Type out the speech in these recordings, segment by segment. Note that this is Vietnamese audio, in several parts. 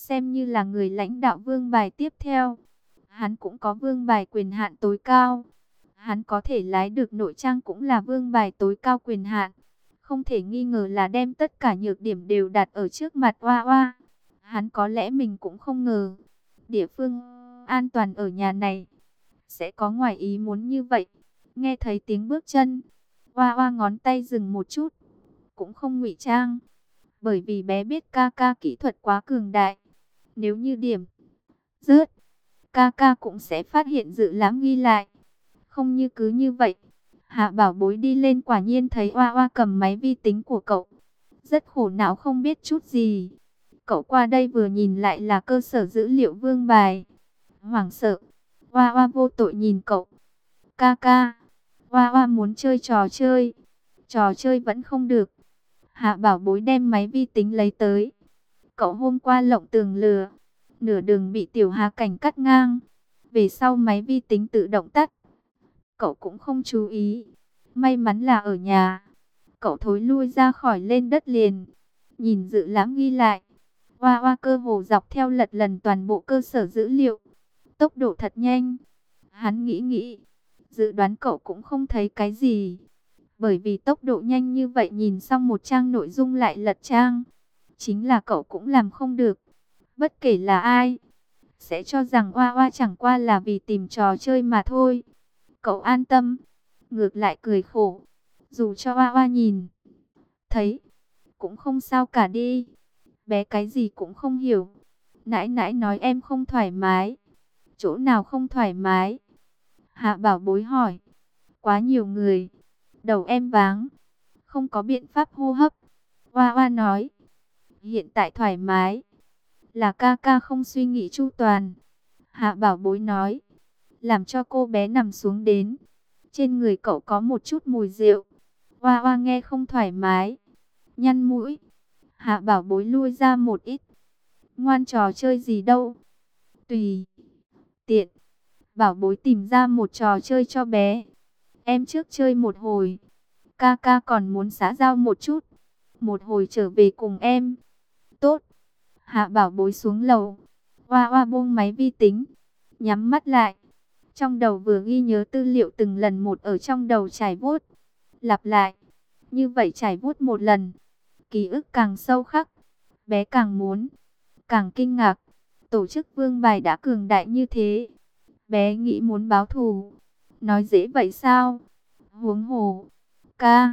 xem như là người lãnh đạo vương bài tiếp theo. Hắn cũng có vương bài quyền hạn tối cao. Hắn có thể lái được nội trang cũng là vương bài tối cao quyền hạn. Không thể nghi ngờ là đem tất cả nhược điểm đều đặt ở trước mặt Hoa Hoa. Hắn có lẽ mình cũng không ngờ. Địa phương an toàn ở nhà này sẽ có ngoài ý muốn như vậy. Nghe thấy tiếng bước chân, Hoa Hoa ngón tay dừng một chút. Cũng không ngụy trang. Bởi vì bé biết ca ca kỹ thuật quá cường đại. Nếu như điểm rớt, ca ca cũng sẽ phát hiện Dự Lãm ghi lại. Không như cứ như vậy. Hạ Bảo Bối đi lên quả nhiên thấy Hoa Hoa cầm máy vi tính của cậu. Rất khổ não không biết chút gì. Cậu qua đây vừa nhìn lại là cơ sở dữ liệu vương bài. Hoảng sợ. Hoa Hoa vô tội nhìn cậu. Ca ca. Hoa Hoa muốn chơi trò chơi. Trò chơi vẫn không được. Hạ Bảo Bối đem máy vi tính lấy tới. Cậu hôm qua lộng tường lửa. Nửa đường bị Tiểu Hà Cảnh cắt ngang. Về sau máy vi tính tự động tắt. Cậu cũng không chú ý. May mắn là ở nhà. Cậu thối lui ra khỏi lên đất liền. Nhìn Dự Lãm ghi lại. Hoa Hoa cơ hồ dọc theo lật lần toàn bộ cơ sở dữ liệu. Tốc độ thật nhanh. Hắn nghĩ. Dự đoán cậu cũng không thấy cái gì. Bởi vì tốc độ nhanh như vậy nhìn xong một trang nội dung lại lật trang. Chính là cậu cũng làm không được. Bất kể là ai, sẽ cho rằng Hoa Hoa chẳng qua là vì tìm trò chơi mà thôi. Cậu an tâm. Ngược lại cười khổ. Dù cho Hoa Hoa nhìn thấy, cũng không sao cả đi. Bé cái gì cũng không hiểu. Nãi nãi nói em không thoải mái. Chỗ nào không thoải mái? Hạ Bảo Bối hỏi. Quá nhiều người. Đầu em váng. Không có biện pháp hô hấp. Hoa Hoa nói. Hiện tại thoải mái. Là ca ca không suy nghĩ chu toàn. Hạ Bảo Bối nói. Làm cho cô bé nằm xuống đến. Trên người cậu có một chút mùi rượu. Hoa Hoa nghe không thoải mái. Nhăn mũi. Hạ Bảo Bối lui ra một ít. Ngoan trò chơi gì đâu. Tùy tiện. Bảo Bối tìm ra một trò chơi cho bé. Em trước chơi một hồi. Ca ca còn muốn xã giao một chút. Một hồi trở về cùng em. Tốt. Hạ Bảo Bối xuống lầu. Hoa Hoa buông máy vi tính. Nhắm mắt lại. Trong đầu vừa ghi nhớ tư liệu từng lần một ở trong đầu trải vuốt. Lặp lại. Như vậy trải vuốt một lần. Ký ức càng sâu khắc. Bé càng muốn. Càng kinh ngạc. Tổ chức vương bài đã cường đại như thế. Bé nghĩ muốn báo thù. Nói dễ vậy sao? Huống hồ. Ca.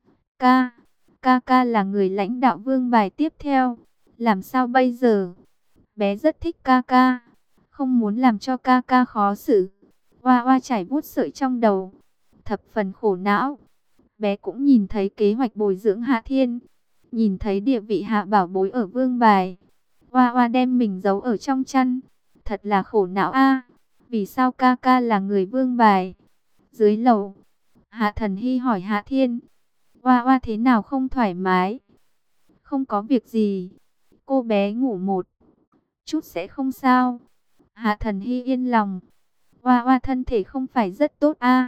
Ca là người lãnh đạo vương bài tiếp theo. Làm sao bây giờ? Bé rất thích ca ca. Không muốn làm cho ca ca khó xử. Hoa Hoa chảy vuốt sợi trong đầu. Thập phần khổ não. Bé cũng nhìn thấy kế hoạch bồi dưỡng Hạ Thiên. Nhìn thấy địa vị Hạ Bảo Bối ở vương bài. Hoa Hoa đem mình giấu ở trong chăn. Thật là khổ não a. Vì sao ca ca là người vương bài? Dưới lầu. Hạ Thần Hy hỏi Hạ Thiên. Hoa Hoa thế nào không thoải mái? Không có việc gì. Cô bé ngủ một chút sẽ không sao. Hạ Thần Hy yên lòng. Hoa Hoa thân thể không phải rất tốt a.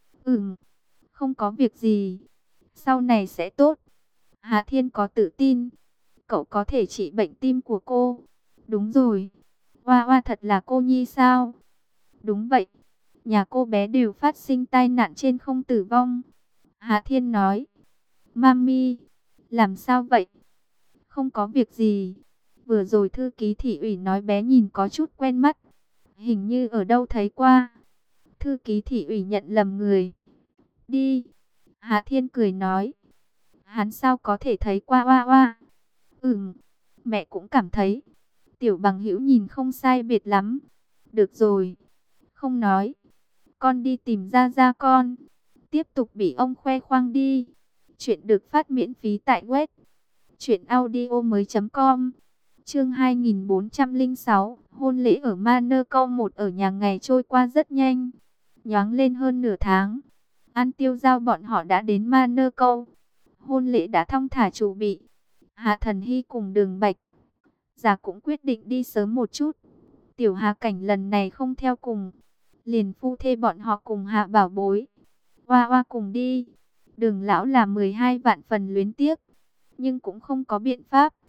Không có việc gì. Sau này sẽ tốt. Hạ Thiên có tự tin. Cậu có thể trị bệnh tim của cô. Đúng rồi. Hoa Hoa thật là cô nhi sao? Đúng vậy. Nhà cô bé đều phát sinh tai nạn trên không tử vong. Hạ Thiên nói. Mami, làm sao vậy? Không có việc gì. Vừa rồi thư ký thị ủy nói bé nhìn có chút quen mắt. Hình như ở đâu thấy qua. Thư ký thị ủy nhận lầm người. Đi. Hạ Thiên cười nói. Hắn sao có thể thấy qua Hoa Hoa? Mẹ cũng cảm thấy. Tiểu Bằng Hữu nhìn không sai biệt lắm. Được rồi. Không nói. Con đi tìm ra con. Tiếp tục bị ông khoe khoang đi. Chuyện được phát miễn phí tại web truyệnaudiomoi.com. Chương 2406, hôn lễ ở Monaco 1 ở nhà ngày trôi qua rất nhanh. Nhoáng lên hơn nửa tháng. An Tiêu Giao bọn họ đã đến Monaco. Hôn lễ đã thong thả chuẩn bị. Hạ Thần Hy cùng Đường Bạch Già cũng quyết định đi sớm một chút. Tiểu Hà Cảnh lần này không theo cùng. Liền phu thê bọn họ cùng Hạ Bảo Bối. Hoa Hoa cùng đi. Đường lão là 12 vạn phần luyến tiếc. Nhưng cũng không có biện pháp.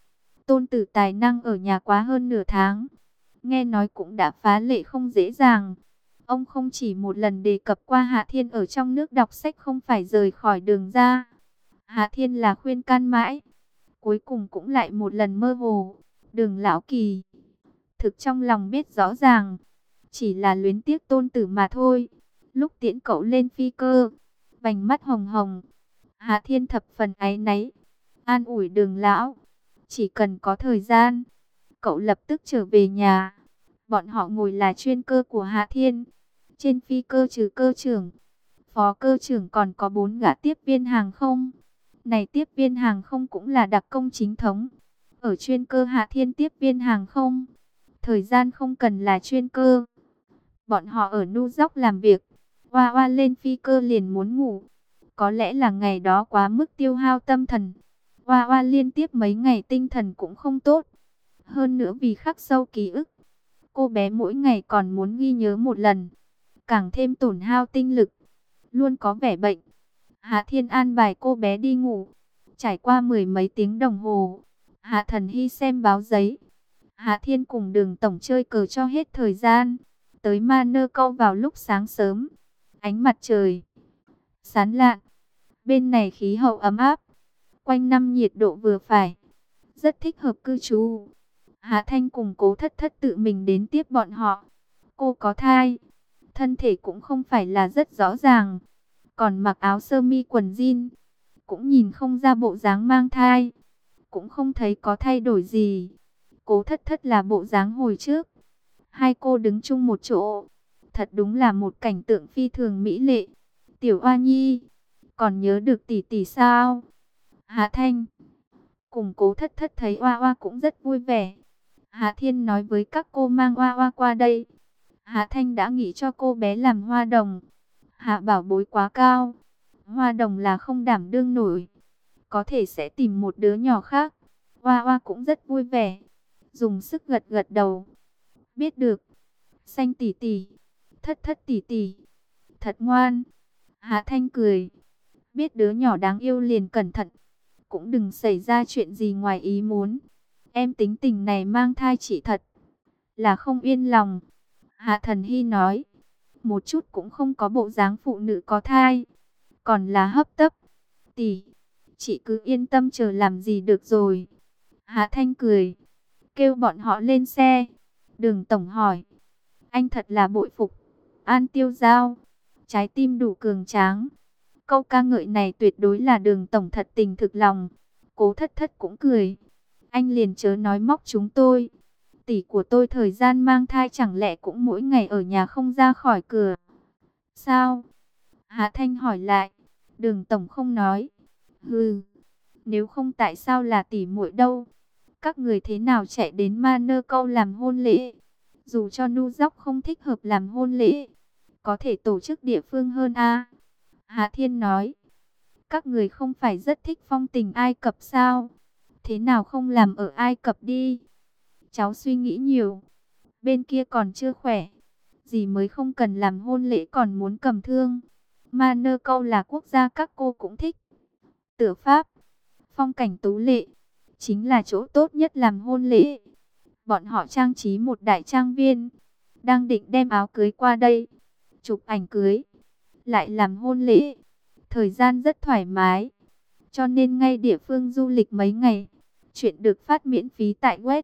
tôn tử tài năng ở nhà quá hơn nửa tháng. Nghe nói cũng đã phá lệ không dễ dàng. Ông không chỉ một lần đề cập qua Hạ Thiên ở trong nước đọc sách không phải rời khỏi đường ra. Hạ Thiên là khuyên can mãi, cuối cùng cũng lại một lần mơ hồ. Đường Lão Kỳ thực trong lòng biết rõ ràng, chỉ là luyến tiếc tôn tử mà thôi. Lúc tiễn cậu lên phi cơ, vành mắt hồng hồng, Hạ Thiên thập phần áy náy, an ủi Đường Lão, chỉ cần có thời gian, cậu lập tức trở về nhà. Bọn họ ngồi là chuyên cơ của Hạ Thiên. Trên phi cơ trừ cơ trưởng, phó cơ trưởng còn có 4 gã tiếp viên hàng không. Này tiếp viên hàng không cũng là đặc công chính thống. Ở chuyên cơ Hạ Thiên tiếp viên hàng không, thời gian không cần là chuyên cơ. Bọn họ ở New York làm việc, Hoa Hoa lên phi cơ liền muốn ngủ. Có lẽ là ngày đó quá mức tiêu hao tâm thần. Hoa Hoa liên tiếp mấy ngày tinh thần cũng không tốt. Hơn nữa vì khắc sâu ký ức, cô bé mỗi ngày còn muốn ghi nhớ một lần, càng thêm tổn hao tinh lực, luôn có vẻ bệnh. Hạ Thiên an bài cô bé đi ngủ. Trải qua mười mấy tiếng đồng hồ, Hạ Thần Hy xem báo giấy. Hạ Thiên cùng Đường tổng chơi cờ cho hết thời gian. Tới Manơ Câu vào lúc sáng sớm, ánh mặt trời sáng lạn, bên này khí hậu ấm áp, quanh năm nhiệt độ vừa phải, rất thích hợp cư trú. Hạ Thanh cùng Cố Thất Thất tự mình đến tiếp bọn họ. Cô có thai, thân thể cũng không phải là rất rõ ràng, còn mặc áo sơ mi quần jean, cũng nhìn không ra bộ dáng mang thai, cũng không thấy có thay đổi gì. Cố Thất Thất là bộ dáng hồi trước. Hai cô đứng chung một chỗ, thật đúng là một cảnh tượng phi thường mỹ lệ. Tiểu Oa Nhi, còn nhớ được tỷ tỷ sao? Hạ Thanh cùng Cố Thất Thất thấy Oa Oa cũng rất vui vẻ. Hạ Thiên nói với các cô mang Oa Oa qua đây. Hạ Thanh đã nghĩ cho cô bé làm hoa đồng. Hạ bảo bối quá cao, hoa đồng là không đảm đương nổi, có thể sẽ tìm một đứa nhỏ khác. Oa Oa cũng rất vui vẻ, dùng sức gật gật đầu. Biết được, Xanh tỷ tỷ, Thất Thất tỷ tỷ, thật ngoan. Hạ Thanh cười, biết đứa nhỏ đáng yêu liền cẩn thận, cũng đừng xảy ra chuyện gì ngoài ý muốn. Em tính tình này mang thai chị thật là không yên lòng. Hạ Thần Hy nói, một chút cũng không có bộ dáng phụ nữ có thai, còn là hấp tấp. Tỷ, chị cứ yên tâm chờ làm gì được rồi. Hạ Thanh cười, kêu bọn họ lên xe. Đường tổng hỏi, anh thật là bội phục An Tiêu Giao, trái tim đủ cường tráng. Câu ca ngợi này tuyệt đối là Đường tổng thật tình thực lòng. Cố Thất Thất cũng cười, anh liền chớ nói móc chúng tôi. Tỷ của tôi thời gian mang thai chẳng lẽ cũng mỗi ngày ở nhà không ra khỏi cửa sao? Hạ Thanh hỏi lại. Đường tổng không nói. Hừ, nếu không tại sao là tỷ muội đâu? Các người thế nào chạy đến Manơ Câu làm hôn lễ? Dù cho New York không thích hợp làm hôn lễ, có thể tổ chức địa phương hơn a. Hạ Thiên nói, các người không phải rất thích phong tình Ai Cập sao? Thế nào không làm ở Ai Cập đi? Cháu suy nghĩ nhiều, bên kia còn chưa khỏe, gì mới không cần làm hôn lễ còn muốn cầm thương. Manơ Câu là quốc gia các cô cũng thích. Tựa Pháp, phong cảnh tú lệ, chính là chỗ tốt nhất làm hôn lễ. Bọn họ trang trí một đại trang viên, đang định đem áo cưới qua đây, chụp ảnh cưới, lại làm hôn lễ. Thời gian rất thoải mái, cho nên ngay địa phương du lịch mấy ngày. Chuyện được phát miễn phí tại web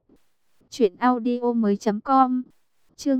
truyệnaudiomoi.com. Chương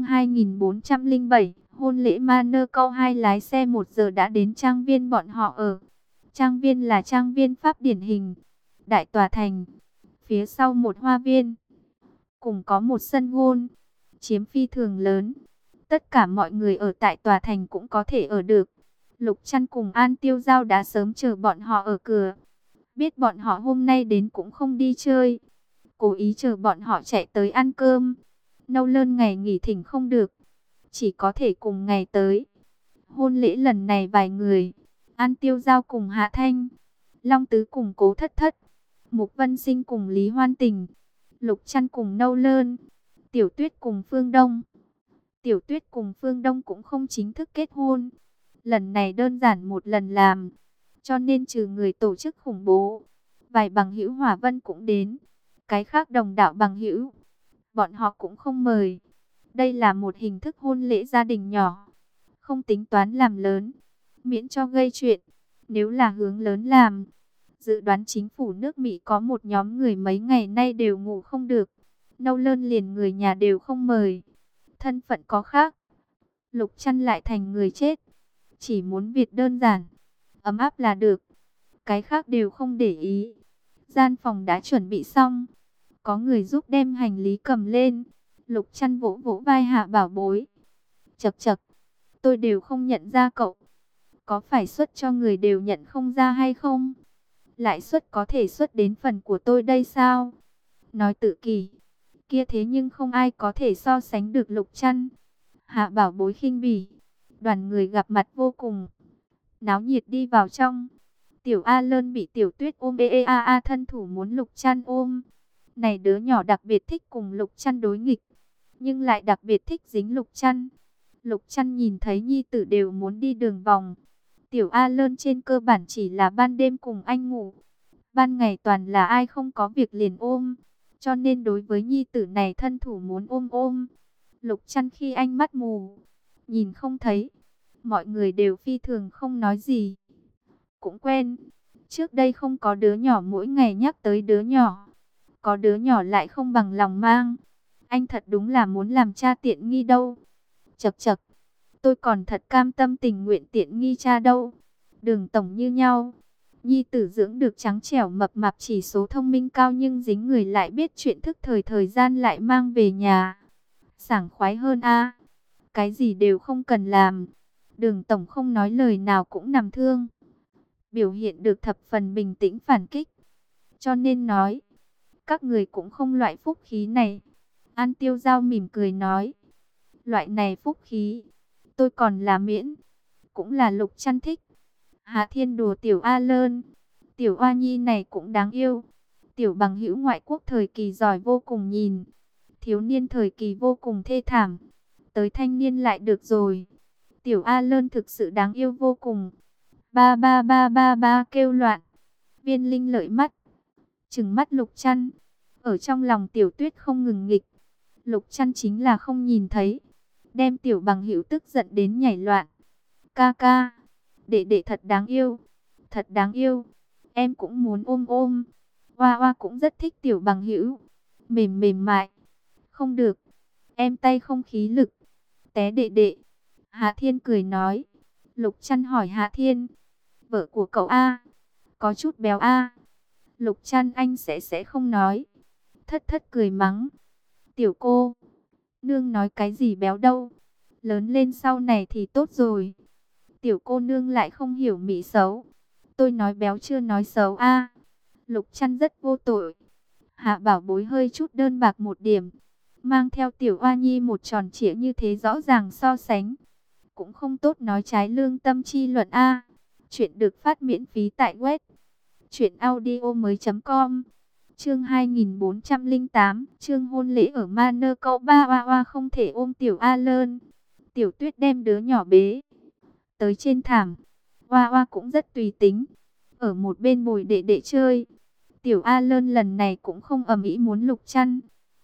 2407, hôn lễ Manơ Câu 2. Lái xe 1 giờ đã đến trang viên bọn họ ở. Trang viên là trang viên Pháp điển hình, đại tòa thành, phía sau một hoa viên, cùng có một sân golf, chiếm phi thường lớn. Tất cả mọi người ở tại tòa thành cũng có thể ở được. Lục Trăn cùng An Tiêu Giao đã sớm chờ bọn họ ở cửa. Biết bọn họ hôm nay đến cũng không đi chơi, cố ý chờ bọn họ chạy tới ăn cơm. Nâu Lơn ngày nghỉ thỉnh không được, chỉ có thể cùng ngày tới. Hôn lễ lần này vài người, An Tiêu Giao cùng Hạ Thanh, Long Tứ cùng Cố Thất Thất, Mục Vân Sinh cùng Lý Hoan Tình, Lục Trăn cùng Nâu Lơn, Tiểu Tuyết cùng Phương Đông. Tiểu Tuyết cùng Phương Đông cũng không chính thức kết hôn, lần này đơn giản một lần làm, cho nên trừ người tổ chức khủng bố, vài bằng hữu Hỏa Vân cũng đến. Cái khác đồng đạo bằng hữu, bọn họ cũng không mời. Đây là một hình thức hôn lễ gia đình nhỏ, không tính toán làm lớn, miễn cho gây chuyện. Nếu là hướng lớn làm, dự đoán chính phủ nước Mỹ có một nhóm người mấy ngày nay đều ngủ không được. Nâu lơn liền người nhà đều không mời. Thân phận có khác, Lục Trăn lại thành người chết. Chỉ muốn việc đơn giản, ấm áp là được. Cái khác đều không để ý. Gian phòng đã chuẩn bị xong, có người giúp đem hành lý cầm lên. Lục Trăn vỗ vỗ vai Hạ Bảo Bối. Chậc chậc, tôi đều không nhận ra cậu. Có phải xuất cho người đều nhận không ra hay không? Lãi suất có thể xuất đến phần của tôi đây sao? Nói tự kỷ, kia thế nhưng không ai có thể so sánh được Lục Trăn. Hạ Bảo Bối khinh bỉ. Đoàn người gặp mặt vô cùng náo nhiệt đi vào trong. Tiểu A Lơn bị Tiểu Tuyết ôm thân thủ muốn Lục Trăn ôm. Này đứa nhỏ đặc biệt thích cùng Lục Trăn đối nghịch, nhưng lại đặc biệt thích dính Lục Trăn. Lục Trăn nhìn thấy nhi tử đều muốn đi đường vòng. Tiểu A Lơn trên cơ bản chỉ là ban đêm cùng anh ngủ. Ban ngày toàn là ai không có việc liền ôm. Cho nên đối với nhi tử này thân thủ muốn ôm ôm. Lục Trăn khi anh mắt mù, nhìn không thấy. Mọi người đều phi thường không nói gì. Cũng quen. Trước đây không có đứa nhỏ mỗi ngày nhắc tới đứa nhỏ. Có đứa nhỏ lại không bằng lòng mang. Anh thật đúng là muốn làm cha tiện nghi đâu. Chậc chậc, tôi còn thật cam tâm tình nguyện tiện nghi cha đâu. Đường tổng như nhau. Nhi tử dưỡng được trắng trẻo mập mạp, chỉ số thông minh cao nhưng dính người lại biết chuyện thức thời gian lại mang về nhà. Sảng khoái hơn a. Cái gì đều không cần làm. Đường tổng không nói lời nào cũng nằm thương. Biểu hiện được thập phần bình tĩnh phản kích. Cho nên nói, các người cũng không loại phúc khí này. An Tiêu Giao mỉm cười nói, loại này phúc khí, tôi còn là miễn. Cũng là Lục Trăn thích. Hạ Thiên đùa Tiểu A Lơn. Tiểu Oa Nhi này cũng đáng yêu. Tiểu bằng hữu ngoại quốc thời kỳ giỏi vô cùng nhìn. Thiếu niên thời kỳ vô cùng thê thảm. Tới thanh niên lại được rồi. Tiểu A Lơn thực sự đáng yêu vô cùng. Ba ba ba ba ba kêu loạn. Viên Linh lợi mắt, trừng mắt Lục Trăn. Ở trong lòng Tiểu Tuyết không ngừng nghịch. Lục Trăn chính là không nhìn thấy, đem tiểu bằng hữu tức giận đến nhảy loạn. Ca ca, đệ đệ thật đáng yêu, thật đáng yêu. Em cũng muốn ôm ôm. Hoa Hoa cũng rất thích tiểu bằng hữu, mềm mềm mại. Không được, em tay không khí lực. Té đệ đệ. Hạ Thiên cười nói. Lục Trăn hỏi Hạ Thiên, vợ của cậu A, có chút béo A? Lục Trăn anh sẽ không nói. Thất thất cười mắng. Tiểu cô, nương nói cái gì béo đâu. Lớn lên sau này thì tốt rồi. Tiểu cô nương lại không hiểu mỹ xấu. Tôi nói béo chưa nói xấu a. Lục Trăn rất vô tội. Hạ Bảo Bối hơi chút đơn bạc một điểm. Mang theo Tiểu Oa Nhi một tròn trịa như thế rõ ràng so sánh. Cũng không tốt nói trái lương tâm chi luận a. Chuyện được phát miễn phí tại web truyệnaudiomoi.com. Chương 2408, chương hôn lễ ở Manơ cậu ba. Hoa Hoa không thể ôm Tiểu A Lơn. Tiểu Tuyết đem đứa nhỏ bế tới trên thảm. Hoa Hoa cũng rất tùy tính, ở một bên bồi đệ đệ chơi. Tiểu A Lơn lần này cũng không ầm ĩ muốn Lục Trăn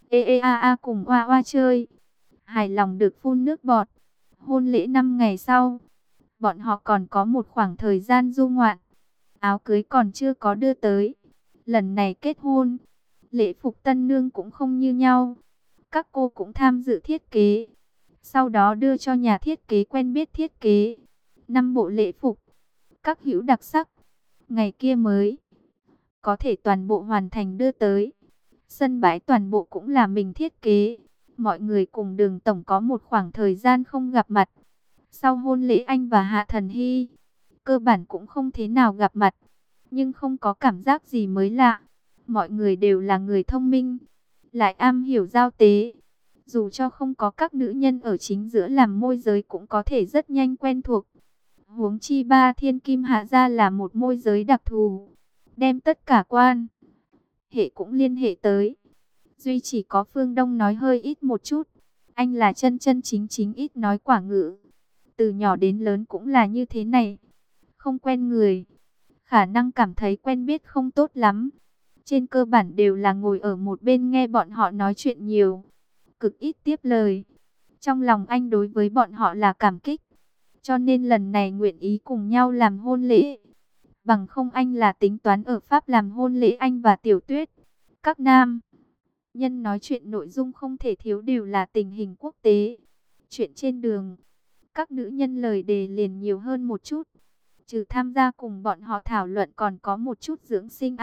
cùng Hoa Hoa chơi. Hài lòng được phun nước bọt. Hôn lễ 5 ngày sau, bọn họ còn có một khoảng thời gian du ngoạn. Áo cưới còn chưa có đưa tới. Lần này kết hôn, lễ phục tân nương cũng không như nhau. Các cô cũng tham dự thiết kế, sau đó đưa cho nhà thiết kế quen biết thiết kế 5 bộ lễ phục, các hữu đặc sắc. Ngày kia mới có thể toàn bộ hoàn thành đưa tới. Sân bãi toàn bộ cũng là mình thiết kế. Mọi người cùng Đường tổng có một khoảng thời gian không gặp mặt. Sau hôn lễ anh và Hạ Thần Hy cơ bản cũng không thế nào gặp mặt, nhưng không có cảm giác gì mới lạ. Mọi người đều là người thông minh, lại am hiểu giao tế. Dù cho không có các nữ nhân ở chính giữa làm môi giới cũng có thể rất nhanh quen thuộc. Huống chi Ba Thiên Kim Hạ gia là một môi giới đặc thù, đem tất cả quan hệ cũng liên hệ tới. Duy chỉ có Phương Đông nói hơi ít một chút. Anh là chân chân chính chính ít nói quả ngữ. Từ nhỏ đến lớn cũng là như thế này. Không quen người, khả năng cảm thấy quen biết không tốt lắm. trên cơ bản đều là ngồi ở một bên nghe bọn họ nói chuyện nhiều, cực ít tiếp lời. Trong lòng anh đối với bọn họ là cảm kích, cho nên lần này nguyện ý cùng nhau làm hôn lễ. Bằng không anh là tính toán ở Pháp làm hôn lễ anh và Tiểu Tuyết. Các nam nhân nói chuyện nội dung không thể thiếu đều là tình hình quốc tế. Chuyện trên đường, các nữ nhân lời đề liền nhiều hơn một chút. Trừ tham gia cùng bọn họ thảo luận còn có một chút dưỡng sinh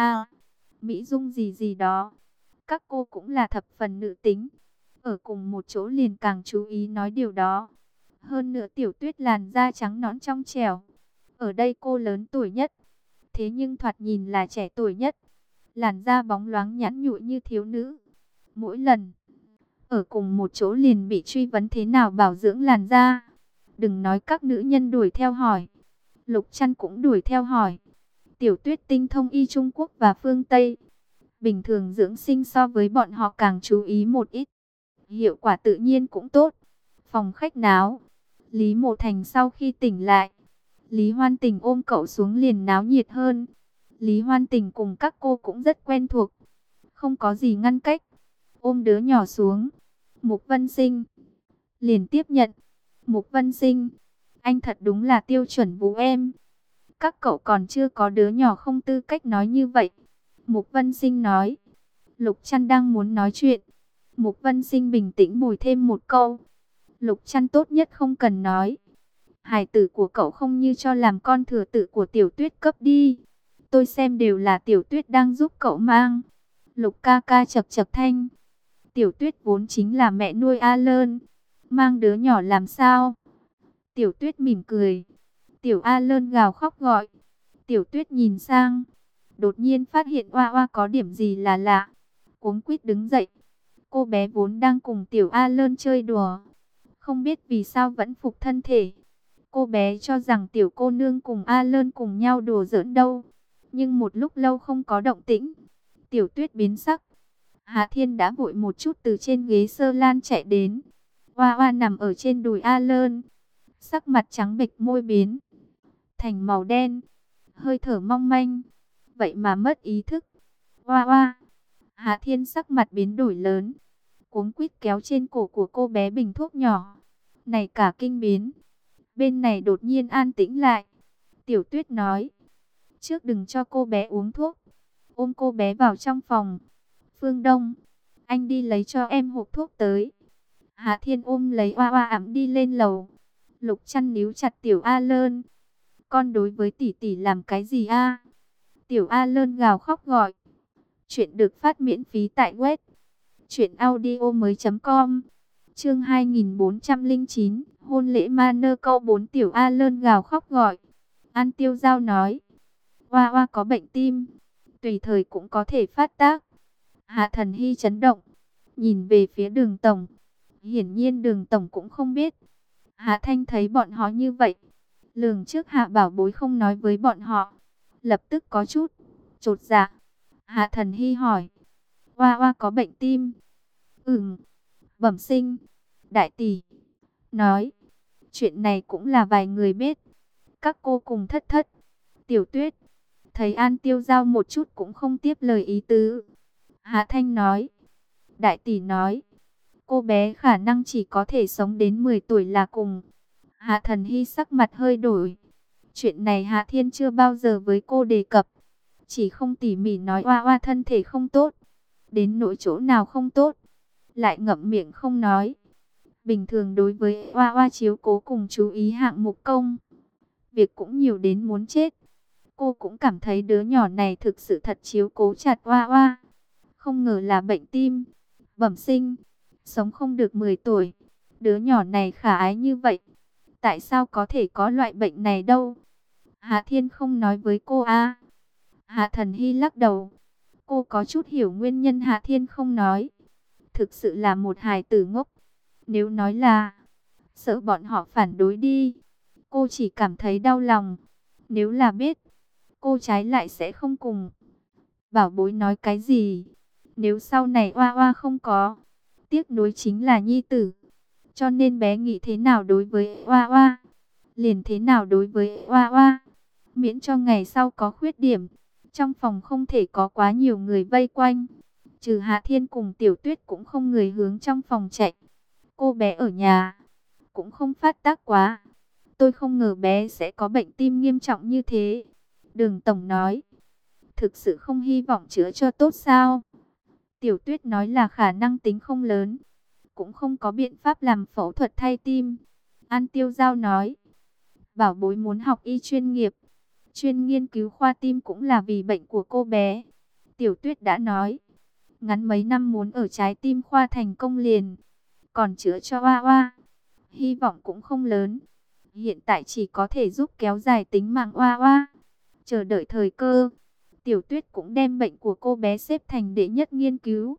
mỹ dung gì gì đó. Các cô cũng là thập phần nữ tính. Ở cùng một chỗ liền càng chú ý nói điều đó. Hơn nữa Tiểu Tuyết làn da trắng nõn trong trẻo. Ở đây cô lớn tuổi nhất. Thế nhưng thoạt nhìn là trẻ tuổi nhất. Làn da bóng loáng nhẵn nhụi như thiếu nữ. Mỗi lần ở cùng một chỗ liền bị truy vấn thế nào bảo dưỡng làn da. Đừng nói các nữ nhân đuổi theo hỏi. Lục Trăn cũng đuổi theo hỏi. Tiểu Tuyết tinh thông y Trung Quốc và phương Tây. Bình thường dưỡng sinh so với bọn họ càng chú ý một ít. Hiệu quả tự nhiên cũng tốt. Phòng khách náo. Lý Mộ Thành sau khi tỉnh lại, Lý Hoan Tình ôm cậu xuống liền náo nhiệt hơn. Lý Hoan Tình cùng các cô cũng rất quen thuộc. Không có gì ngăn cách. Ôm đứa nhỏ xuống. Mục Vân Sinh liền tiếp nhận. Mục Vân Sinh, anh thật đúng là tiêu chuẩn vũ em. Các cậu còn chưa có đứa nhỏ không tư cách nói như vậy. Mục Vân Sinh nói. Lục Trăn đang muốn nói chuyện. Mục Vân Sinh bình tĩnh bồi thêm một câu. Lục Trăn tốt nhất không cần nói. Hài tử của cậu không như cho làm con thừa tự của Tiểu Tuyết cấp đi. Tôi xem đều là Tiểu Tuyết đang giúp cậu mang. Lục ca ca chậc chậc thanh. Tiểu Tuyết vốn chính là mẹ nuôi A Lơn. Mang đứa nhỏ làm sao? Tiểu Tuyết mỉm cười. Tiểu A Lơn gào khóc gọi. Tiểu Tuyết nhìn sang. Đột nhiên phát hiện Oa Oa có điểm gì là lạ. Cuống quýt đứng dậy. Cô bé vốn đang cùng Tiểu A Lơn chơi đùa. Không biết vì sao vẫn phục thân thể. Cô bé cho rằng tiểu cô nương cùng A Lơn cùng nhau đùa giỡn đâu. Nhưng một lúc lâu không có động tĩnh. Tiểu Tuyết biến sắc. Hạ Thiên đã vội một chút từ trên ghế sơ lan chạy đến. Oa Oa nằm ở trên đùi A Lơn. Sắc mặt trắng bệch, môi biến thành màu đen. Hơi thở mong manh. Vậy mà mất ý thức. Oa Oa. Hạ Thiên sắc mặt biến đổi lớn. Cuống quýt kéo trên cổ của cô bé bình thuốc nhỏ. Này cả kinh biến. Bên này đột nhiên an tĩnh lại. Tiểu Tuyết nói. Trước đừng cho cô bé uống thuốc. Ôm cô bé vào trong phòng. Phương Đông, anh đi lấy cho em hộp thuốc tới. Hạ Thiên ôm lấy Oa Oa ẵm đi lên lầu. Lục Trăn níu chặt Tiểu A Lơn. Con đối với tỷ tỷ làm cái gì a? Tiểu A Lơn gào khóc gọi. Chuyện được phát miễn phí tại web truyệnaudiomoi.com. Chương 2409, hôn lễ ma nơ câu 4. Tiểu A Lơn gào khóc gọi. An Tiêu Giao nói, Oa Oa có bệnh tim, tùy thời cũng có thể phát tác. Hạ Thần Hy chấn động, nhìn về phía Đường tổng. Hiển nhiên Đường tổng cũng không biết. Hạ Thanh thấy bọn họ như vậy, lường trước Hạ Bảo Bối không nói với bọn họ, lập tức có chút chột dạ. Hạ Thần Hy hỏi, Oa Oa có bệnh tim? Bẩm sinh. Đại tỷ nói, chuyện này cũng là vài người biết. Các cô cùng thất thất. Tiểu Tuyết thấy An Tiêu Giao một chút cũng không tiếp lời ý tứ. Hạ Thanh nói, đại tỷ nói, cô bé khả năng chỉ có thể sống đến 10 tuổi là cùng. Hạ Thần Hy sắc mặt hơi đổi. Chuyện này Hạ Thiên chưa bao giờ với cô đề cập. Chỉ không tỉ mỉ nói Oa Oa thân thể không tốt. Đến nỗi chỗ nào không tốt, lại ngậm miệng không nói. Bình thường đối với Oa Oa chiếu cố cùng chú ý hạng mục công việc cũng nhiều đến muốn chết. Cô cũng cảm thấy đứa nhỏ này thực sự thật chiếu cố chặt Oa Oa. Không ngờ là bệnh tim, bẩm sinh, sống không được 10 tuổi. Đứa nhỏ này khả ái như vậy, tại sao có thể có loại bệnh này đâu? Hạ Thiên không nói với cô a? Hạ Thần Hy lắc đầu. Cô có chút hiểu nguyên nhân Hạ Thiên không nói. Thực sự là một hài tử ngốc. Nếu nói là sợ bọn họ phản đối đi, cô chỉ cảm thấy đau lòng. Nếu là biết, cô trái lại sẽ không cùng Bảo Bối nói cái gì. Nếu sau này Oa Oa không có, tiếc nuối chính là nhi tử. Cho nên bé nghĩ thế nào đối với Oa Oa, liền thế nào đối với Oa Oa. Miễn cho ngày sau có khuyết điểm, Trong phòng không thể có quá nhiều người vây quanh. Trừ Hạ Thiên cùng Tiểu Tuyết cũng không người hướng trong phòng chạy. Cô bé ở nhà cũng không phát tác quá. Tôi không ngờ bé sẽ có bệnh tim nghiêm trọng như thế. Đường Tổng nói. Thực sự không hy vọng chữa cho tốt sao? Tiểu Tuyết nói là khả năng tính không lớn. Cũng không có biện pháp làm phẫu thuật thay tim. An Tiêu Giao nói. Bảo bối muốn học y chuyên nghiệp. Chuyên nghiên cứu khoa tim cũng là vì bệnh của cô bé. Tiểu Tuyết đã nói. Ngắn mấy năm muốn ở trái tim khoa thành công liền. Còn chữa cho Hoa Hoa, hy vọng cũng không lớn. Hiện tại chỉ có thể giúp kéo dài tính mạng Hoa Hoa. Chờ đợi thời cơ. Tiểu Tuyết cũng đem bệnh của cô bé xếp thành đệ nhất nghiên cứu.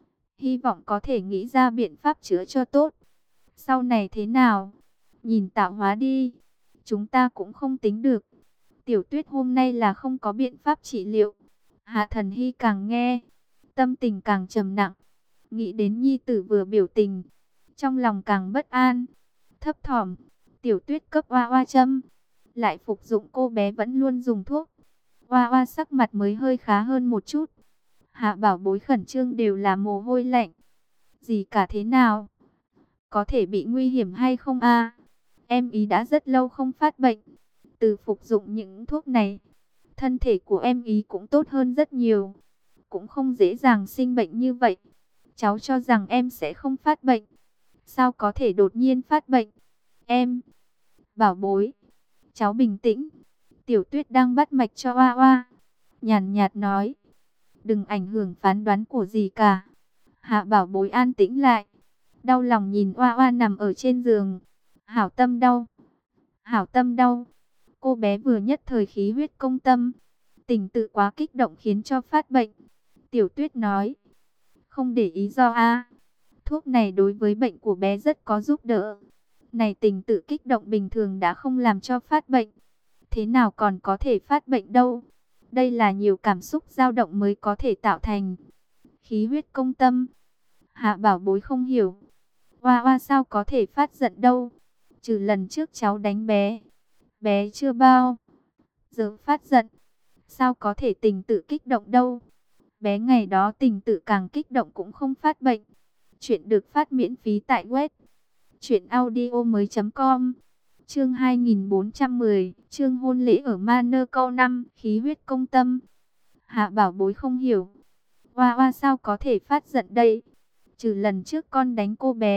Hy vọng có thể nghĩ ra biện pháp chữa cho tốt. Sau này thế nào? Nhìn tạo hóa đi. Chúng ta cũng không tính được. Tiểu Tuyết hôm nay là không có biện pháp trị liệu. Hạ Thần Hy càng nghe, tâm tình càng trầm nặng. Nghĩ đến nhi tử vừa biểu tình, trong lòng càng bất an. Thấp thỏm, Tiểu Tuyết cấp Hoa Hoa châm. Lại phục dụng cô bé vẫn luôn dùng thuốc. Hoa Hoa sắc mặt mới hơi khá hơn một chút. Hạ Bảo Bối khẩn trương đều là mồ hôi lạnh. Gì cả thế nào? Có thể bị nguy hiểm hay không a? Em ý đã rất lâu không phát bệnh. Từ phục dụng những thuốc này, thân thể của em ý cũng tốt hơn rất nhiều. Cũng không dễ dàng sinh bệnh như vậy. Cháu cho rằng em sẽ không phát bệnh. Sao có thể đột nhiên phát bệnh? Em, Bảo Bối, cháu bình tĩnh. Tiểu Tuyết đang bắt mạch cho Hoa Hoa. Nhàn nhạt nói. Đừng ảnh hưởng phán đoán của gì cả. Hạ Bảo Bối an tĩnh lại. Đau lòng nhìn Hoa Hoa nằm ở trên giường. Hảo tâm đau. Hảo tâm đau. Cô bé vừa nhất thời khí huyết công tâm. Tình tự quá kích động khiến cho phát bệnh. Tiểu Tuyết nói. Không để ý do a. Thuốc này đối với bệnh của bé rất có giúp đỡ. Này tình tự kích động bình thường đã không làm cho phát bệnh. Thế nào còn có thể phát bệnh đâu. Đây là nhiều cảm xúc dao động mới có thể tạo thành. Khí huyết công tâm. Hạ Bảo Bối không hiểu. Hoa Hoa sao có thể phát giận đâu. Trừ lần trước cháu đánh bé. Bé chưa bao giờ phát giận. Sao có thể tình tự kích động đâu. Bé ngày đó tình tự càng kích động cũng không phát bệnh. Chuyện được phát miễn phí tại web truyệnaudiomoi.com. Chương 2410, chương hôn lễ ở Manơ Câu 5, khí huyết công tâm. Hạ Bảo Bối không hiểu. Hoa Hoa sao có thể phát giận đây? Trừ lần trước con đánh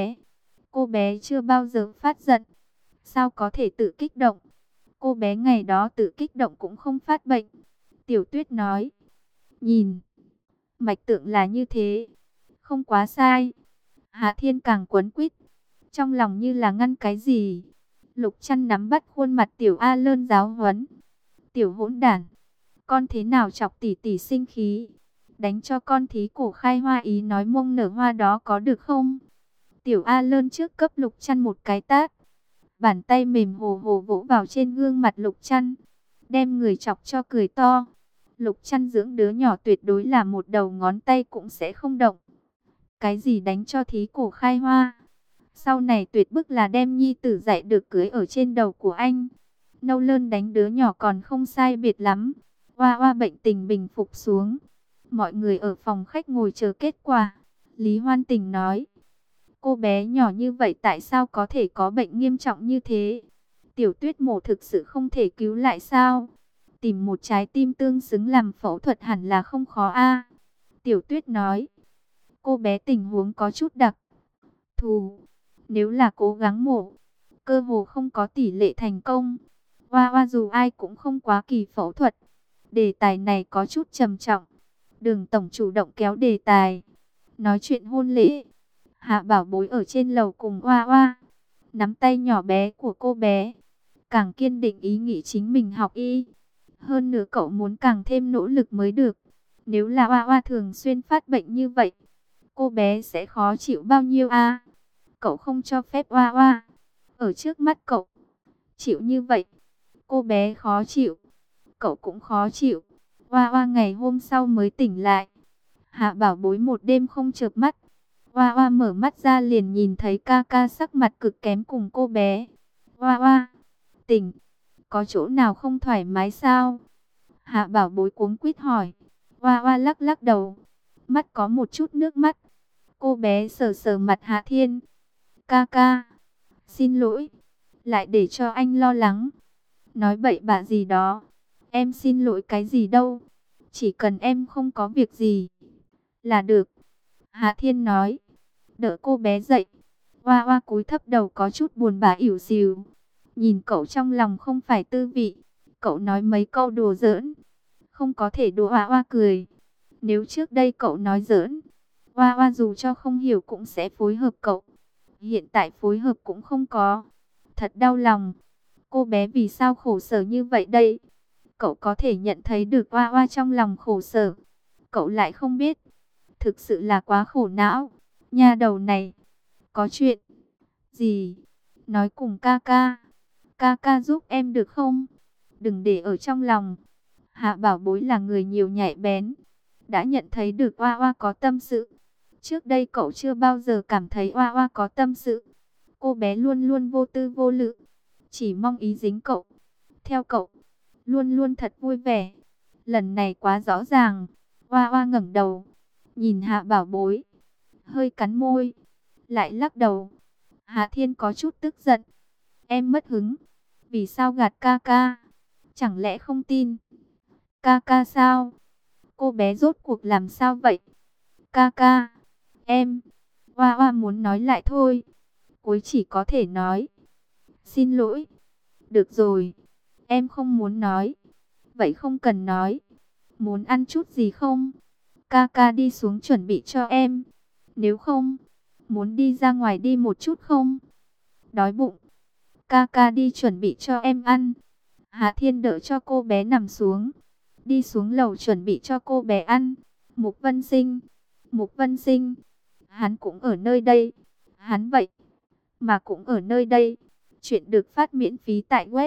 cô bé chưa bao giờ phát giận. Sao có thể tự kích động? Cô bé ngày đó tự kích động cũng không phát bệnh. Tiểu Tuyết nói. Nhìn, mạch tượng là như thế, không quá sai. Hạ Thiên càng quấn quýt, trong lòng như là ngăn cái gì. Lục Chăn nắm bắt khuôn mặt Tiểu A Lơn giáo huấn. Tiểu hỗn đản, con thế nào chọc tỷ tỷ sinh khí? Đánh cho con thí cổ khai hoa ý nói mông nở hoa đó có được không? Tiểu A Lơn trước cấp Lục Chăn một cái tát. Bàn tay mềm hồ hồ vỗ vào trên gương mặt Lục Chăn, đem người chọc cho cười to. Lục Chăn dưỡng đứa nhỏ tuyệt đối là một đầu ngón tay cũng sẽ không động. Cái gì đánh cho thí cổ khai hoa? Sau này tuyệt bức là đem nhi tử dạy được cưới ở trên đầu của anh. Nâu Lơn đánh đứa nhỏ còn không sai biệt lắm. Hoa Hoa bệnh tình bình phục xuống. Mọi người ở phòng khách ngồi chờ kết quả. Lý Hoan Tình nói. Cô bé nhỏ như vậy tại sao có thể có bệnh nghiêm trọng như thế? Tiểu Tuyết mổ thực sự không thể cứu lại sao? Tìm một trái tim tương xứng làm phẫu thuật hẳn là không khó a. Tiểu Tuyết nói. Cô bé tình huống có chút đặc thù. Nếu là cố gắng mổ, cơ hồ không có tỷ lệ thành công. Hoa Hoa dù ai cũng không quá kỳ phẫu thuật. Đề tài này có chút trầm trọng. Đường Tổng chủ động kéo đề tài. Nói chuyện hôn lễ. Hạ Bảo Bối ở trên lầu cùng Hoa Hoa. Nắm tay nhỏ bé của cô bé. Càng kiên định ý nghĩ chính mình học y. Hơn nữa cậu muốn càng thêm nỗ lực mới được. Nếu là Hoa Hoa thường xuyên phát bệnh như vậy, cô bé sẽ khó chịu bao nhiêu a? Cậu không cho phép Hoa Hoa ở trước mắt cậu chịu như vậy. Cô bé khó chịu, cậu cũng khó chịu. Hoa Hoa ngày hôm sau mới tỉnh lại. Hạ Bảo Bối một đêm không chợp mắt. Hoa Hoa mở mắt ra liền nhìn thấy ca ca sắc mặt cực kém cùng cô bé. Hoa Hoa, tỉnh, có chỗ nào không thoải mái sao? Hạ Bảo Bối cuống quýt hỏi. Hoa Hoa lắc lắc đầu, mắt có một chút nước mắt. Cô bé sờ sờ mặt Hạ Thiên. Ca ca, xin lỗi, lại để cho anh lo lắng. Nói bậy bạ gì đó, em xin lỗi cái gì đâu, chỉ cần em không có việc gì là được. Hạ Thiên nói, đỡ cô bé dậy. Hoa Hoa cúi thấp đầu có chút buồn bã ỉu xìu. Nhìn cậu trong lòng không phải tư vị. Cậu nói mấy câu đùa giỡn, không có thể đùa Hoa Hoa cười. Nếu trước đây cậu nói giỡn, Hoa Hoa dù cho không hiểu cũng sẽ phối hợp cậu. Hiện tại phối hợp cũng không có. Thật đau lòng. Cô bé vì sao khổ sở như vậy đây? Cậu có thể nhận thấy được Hoa Hoa trong lòng khổ sở. Cậu lại không biết. Thực sự là quá khổ não. Nha đầu này, có chuyện gì? Nói cùng ca ca. Ca ca giúp em được không? Đừng để ở trong lòng. Hạ Bảo Bối là người nhiều nhạy bén. Đã nhận thấy được Hoa Hoa có tâm sự. Trước đây cậu chưa bao giờ cảm thấy Hoa Hoa có tâm sự. Cô bé luôn luôn vô tư vô lự, chỉ mong ý dính cậu, theo cậu, luôn luôn thật vui vẻ. Lần này quá rõ ràng. Hoa Hoa ngẩng đầu, nhìn Hạ Bảo Bối, hơi cắn môi, lại lắc đầu. Hạ Thiên có chút tức giận. Em mất hứng, vì sao gạt ca ca? Chẳng lẽ không tin? Ca ca sao? Cô bé rốt cuộc làm sao vậy? Ca ca, em... Hoa Hoa muốn nói lại thôi, cuối chỉ có thể nói xin lỗi. Được rồi, em không muốn nói, vậy không cần nói. Muốn ăn chút gì không? Ca ca đi xuống chuẩn bị cho em. Nếu không, muốn đi ra ngoài đi một chút không? Đói bụng, ca ca đi chuẩn bị cho em ăn. Hạ Thiên đỡ cho cô bé nằm xuống, đi xuống lầu chuẩn bị cho cô bé ăn. Mục Vân Sinh, Mục Vân Sinh, hắn cũng ở nơi đây. Hắn vậy mà cũng ở nơi đây. Chuyện được phát miễn phí tại web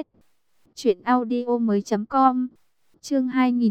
truyệnaudiomoi.com. Chương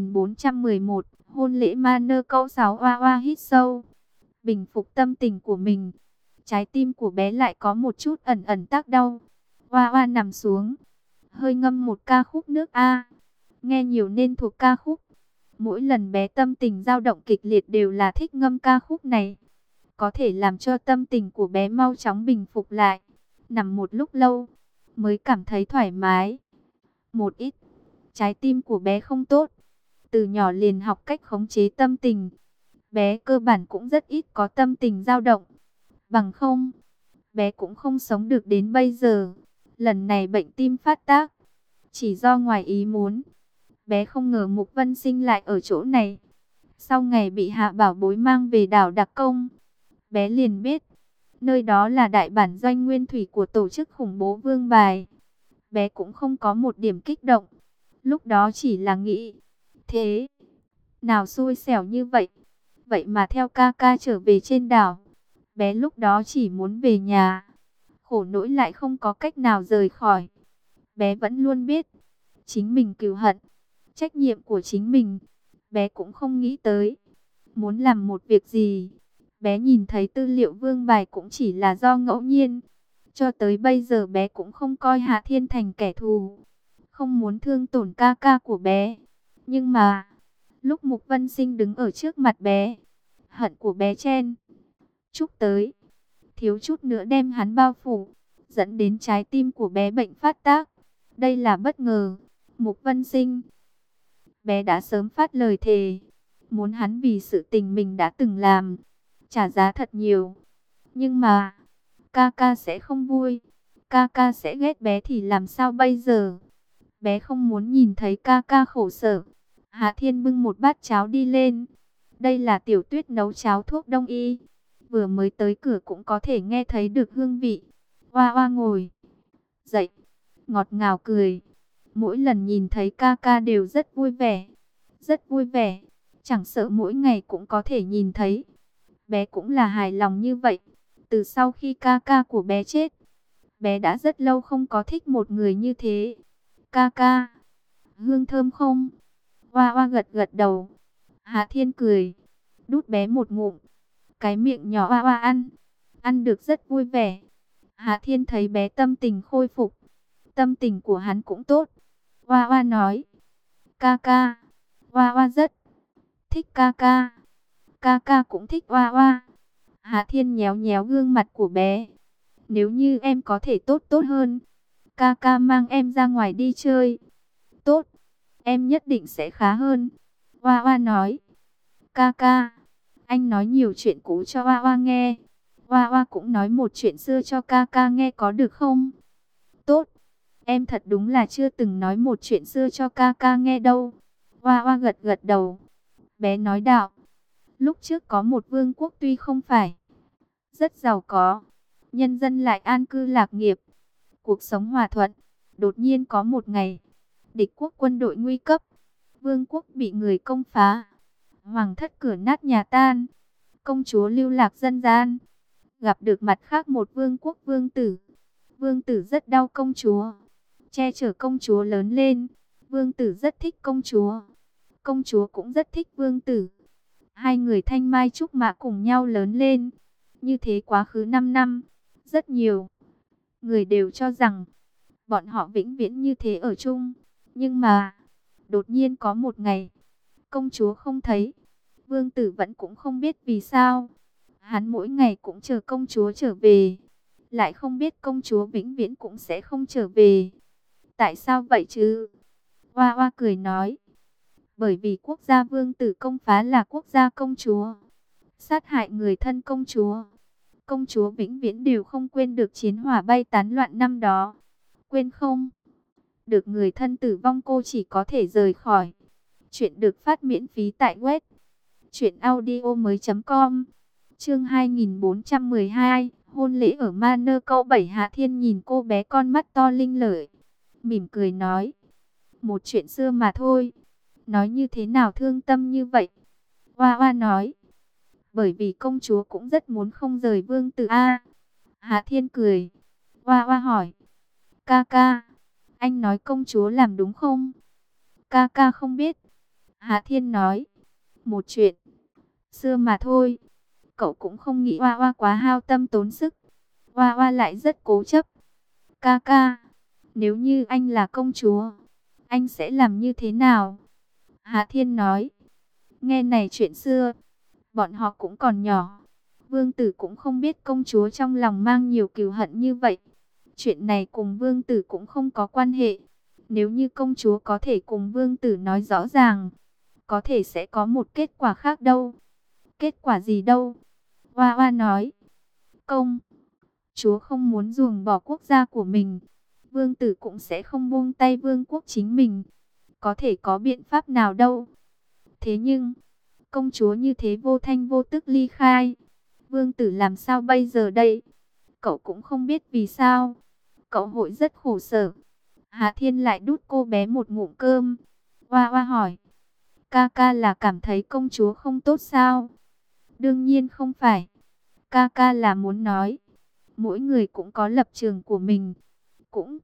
2411, hôn lễ Manơ câu 6. Hoa Hoa hít sâu, bình phục tâm tình của mình. Trái tim của bé lại có một chút ẩn ẩn tác đau. Hoa Hoa nằm xuống, hơi ngâm một ca khúc nước A. Nghe nhiều nên thuộc ca khúc. Mỗi lần bé tâm tình dao động kịch liệt đều là thích ngâm ca khúc này. Có thể làm cho tâm tình của bé mau chóng bình phục lại. Nằm một lúc lâu, mới cảm thấy thoải mái một ít. Trái tim của bé không tốt. Từ nhỏ liền học cách khống chế tâm tình. Bé cơ bản cũng rất ít có tâm tình dao động. Bằng không, bé cũng không sống được đến bây giờ. Lần này bệnh tim phát tác, chỉ do ngoài ý muốn. Bé không ngờ Mục Vân Sinh lại ở chỗ này. Sau ngày bị Hạ Bảo Bối mang về đảo Đặc Công, bé liền biết, nơi đó là đại bản doanh nguyên thủy của tổ chức khủng bố Vương Bài. Bé cũng không có một điểm kích động. Lúc đó chỉ là nghĩ, thế nào xui xẻo như vậy. Vậy mà theo ca ca trở về trên đảo. Bé lúc đó chỉ muốn về nhà. Khổ nỗi lại không có cách nào rời khỏi. Bé vẫn luôn biết, chính mình cừu hận, trách nhiệm của chính mình. Bé cũng không nghĩ tới, muốn làm một việc gì. Bé nhìn thấy tư liệu Vương Bài cũng chỉ là do ngẫu nhiên. Cho tới bây giờ bé cũng không coi Hạ Thiên thành kẻ thù. Không muốn thương tổn ca ca của bé. Nhưng mà, lúc Mục Vân Sinh đứng ở trước mặt bé, hận của bé chen chúc tới, thiếu chút nữa đem hắn bao phủ, dẫn đến trái tim của bé bệnh phát tác. Đây là bất ngờ. Mục Vân Sinh, bé đã sớm phát lời thề, muốn hắn vì sự tình mình đã từng làm, trả giá thật nhiều. Nhưng mà, ca ca sẽ không vui, ca ca sẽ ghét bé thì làm sao bây giờ? Bé không muốn nhìn thấy ca ca khổ sở. Hạ Thiên bưng một bát cháo đi lên. Đây là Tiểu Tuyết nấu cháo thuốc đông y. Vừa mới tới cửa cũng có thể nghe thấy được hương vị. Hoa Hoa ngồi dậy, ngọt ngào cười. Mỗi lần nhìn thấy ca ca đều rất vui vẻ. Rất vui vẻ. Chẳng sợ mỗi ngày cũng có thể nhìn thấy. Bé cũng là hài lòng như vậy. Từ sau khi ca ca của bé chết, bé đã rất lâu không có thích một người như thế. Ca ca, hương thơm không? Hoa Hoa gật gật đầu. Hạ Thiên cười, đút bé một ngụm. Cái miệng nhỏ Hoa Hoa ăn được rất vui vẻ. Hạ Thiên thấy bé tâm tình khôi phục, tâm tình của hắn cũng tốt. Hoa Hoa nói, ca ca, Oa oa rất thích ca ca. Ca ca cũng thích oa oa. Hạ Thiên nhéo nhéo gương mặt của bé. Nếu như em có thể tốt tốt hơn, ca ca mang em ra ngoài đi chơi. Tốt, em nhất định sẽ khá hơn. Oa oa nói. Ca ca, anh nói nhiều chuyện cũ cho oa oa nghe. Oa oa cũng nói một chuyện xưa cho ca ca nghe có được không? Tốt, em thật đúng là chưa từng nói một chuyện xưa cho ca ca nghe đâu. Oa oa gật gật đầu. Bé nói đạo. Lúc trước có một vương quốc tuy không phải rất giàu có, nhân dân lại an cư lạc nghiệp, cuộc sống hòa thuận. Đột nhiên có một ngày, địch quốc quân đội nguy cấp, vương quốc bị người công phá, hoàng thất cửa nát nhà tan, công chúa lưu lạc dân gian, gặp được mặt khác một vương quốc vương tử. Vương tử rất đau công chúa, che chở công chúa lớn lên. Vương tử rất thích công chúa cũng rất thích vương tử. Hai người thanh mai trúc mã cùng nhau lớn lên. Như thế quá khứ 5 năm, rất nhiều người đều cho rằng bọn họ vĩnh viễn như thế ở chung. Nhưng mà, đột nhiên có một ngày, công chúa không thấy. Vương tử vẫn cũng không biết vì sao. Hắn mỗi ngày cũng chờ công chúa trở về, lại không biết công chúa vĩnh viễn cũng sẽ không trở về. Tại sao vậy chứ? Oa oa cười nói. Bởi vì quốc gia vương tử công phá là quốc gia công chúa, sát hại người thân công chúa. Công chúa vĩnh viễn đều không quên được chiến hỏa bay tán loạn năm đó. Quên không được người thân tử vong, cô chỉ có thể rời khỏi. Chuyện được phát miễn phí tại web truyệnaudiomoi.com. Chương 2412, hôn lễ ở Manor Câu 7. Hạ Thiên nhìn cô bé con mắt to linh lợi, mỉm cười nói. Một chuyện xưa mà thôi, nói như thế nào thương tâm như vậy? Oa oa nói. Bởi vì công chúa cũng rất muốn không rời vương tử a. Hạ Thiên cười. Oa oa hỏi. Ca ca, anh nói công chúa làm đúng không? Ca ca không biết. Hạ Thiên nói. Một chuyện xưa mà thôi. Cậu cũng không nghĩ oa oa quá hao tâm tốn sức. Oa oa lại rất cố chấp. Ca ca, nếu như anh là công chúa, anh sẽ làm như thế nào? Hạ Thiên nói. Nghe này chuyện xưa, bọn họ cũng còn nhỏ. Vương tử cũng không biết công chúa trong lòng mang nhiều cừu hận như vậy. Chuyện này cùng vương tử cũng không có quan hệ. Nếu như công chúa có thể cùng vương tử nói rõ ràng, có thể sẽ có một kết quả khác đâu. Kết quả gì đâu? Oa oa nói. Công chúa không muốn ruồng bỏ quốc gia của mình, vương tử cũng sẽ không buông tay vương quốc chính mình. Có thể có biện pháp nào đâu. Thế nhưng, công chúa như thế vô thanh vô tức ly khai, vương tử làm sao bây giờ đây? Cậu cũng không biết vì sao. Cậu hội rất khổ sở. Hạ Thiên lại đút cô bé một ngụm cơm. Oa oa hỏi. Ca ca là cảm thấy công chúa không tốt sao? Đương nhiên không phải. Ca ca là muốn nói, mỗi người cũng có lập trường của mình, cũng